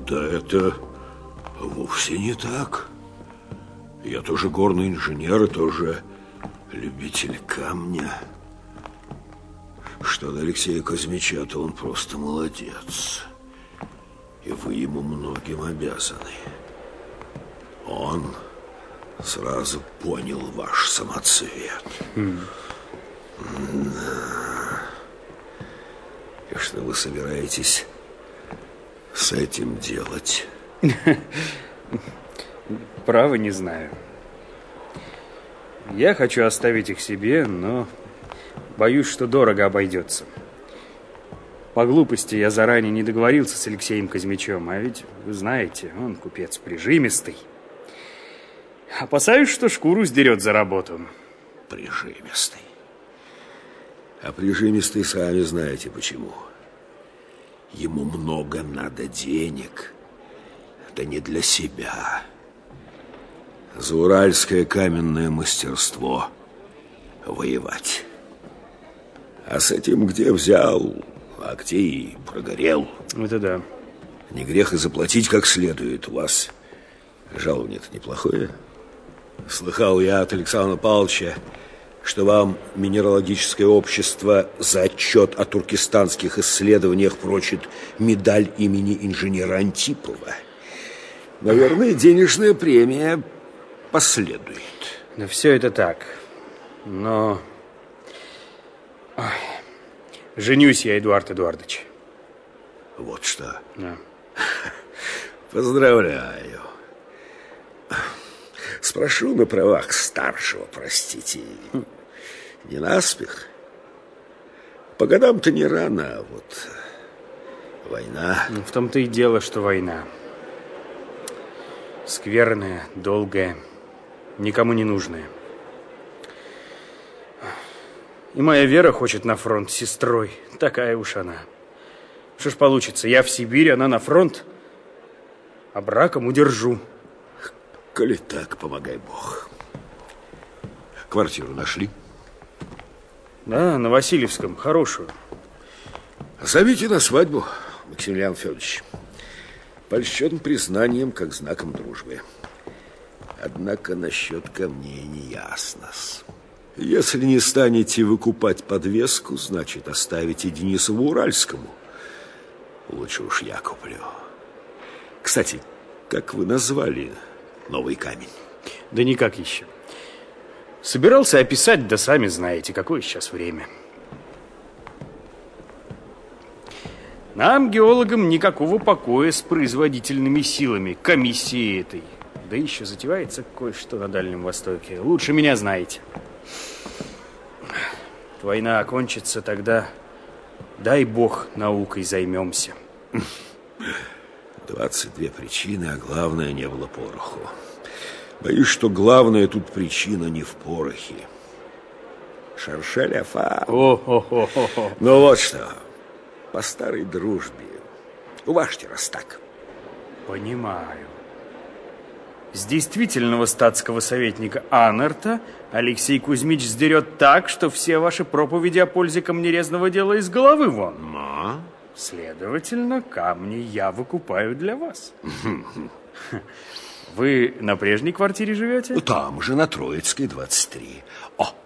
Да это вовсе не так. Я тоже горный инженер и тоже любитель камня. Что до Алексея Кузьмича, то он просто молодец. И вы ему многим обязаны. Он сразу понял ваш самоцвет. И что вы собираетесь с этим делать? Право не знаю. Я хочу оставить их себе, но боюсь, что дорого обойдется. По глупости я заранее не договорился с Алексеем Кузьмичем, а ведь, вы знаете, он купец прижимистый. Опасаюсь, что шкуру сдерет за работу. Прижимистый. А прижимистый, сами знаете почему. Ему много надо денег. Да не для себя. Зауральское каменное мастерство воевать. А с этим где взял, а где и прогорел. Это да. Не грех и заплатить как следует. У вас жалование-то неплохое. Слыхал я от Александра Павловича, что вам минералогическое общество за отчет о туркестанских исследованиях прочит медаль имени инженера Антипова. Наверное, денежная премия последует. Да все это так. Но... Ой. Женюсь я, Эдуард Эдуардович. Вот что. Да. Поздравляю. Спрошу на правах старшего, простите. Не наспех. По годам-то не рано, а вот война. В том-то и дело, что война. Скверная, долгая, никому не нужная. И моя Вера хочет на фронт с сестрой. Такая уж она. Что ж получится, я в Сибирь, она на фронт, а браком удержу. Коли так, помогай Бог. Квартиру нашли? Да, на Васильевском, хорошую. Зовите на свадьбу, Максимилиан Федорович. Польщен признанием, как знаком дружбы. Однако насчет камней не ясно-с. Если не станете выкупать подвеску, значит, оставите Денисову Уральскому. Лучше уж я куплю. Кстати, как вы назвали новый камень? Да никак еще. Собирался описать, да сами знаете, какое сейчас время. Нам, геологам, никакого покоя с производительными силами комиссии этой. Да еще затевается кое-что на Дальнем Востоке. Лучше меня знаете. Война окончится, тогда, дай бог, наукой займемся. 22 причины, а главное, не было пороху. Боюсь, что главная тут причина не в порохе. Шаршеляфа. О-хо-хо-хо. Ну вот что, по старой дружбе, уважьте, раз так. Понимаю. С действительного статского советника Аннерта Алексей Кузьмич сдерет так, что все ваши проповеди о пользе камнерезного дела из головы вон. Но... Следовательно, камни я выкупаю для вас. Вы на прежней квартире живете? Там же, на Троицкой, 23. О,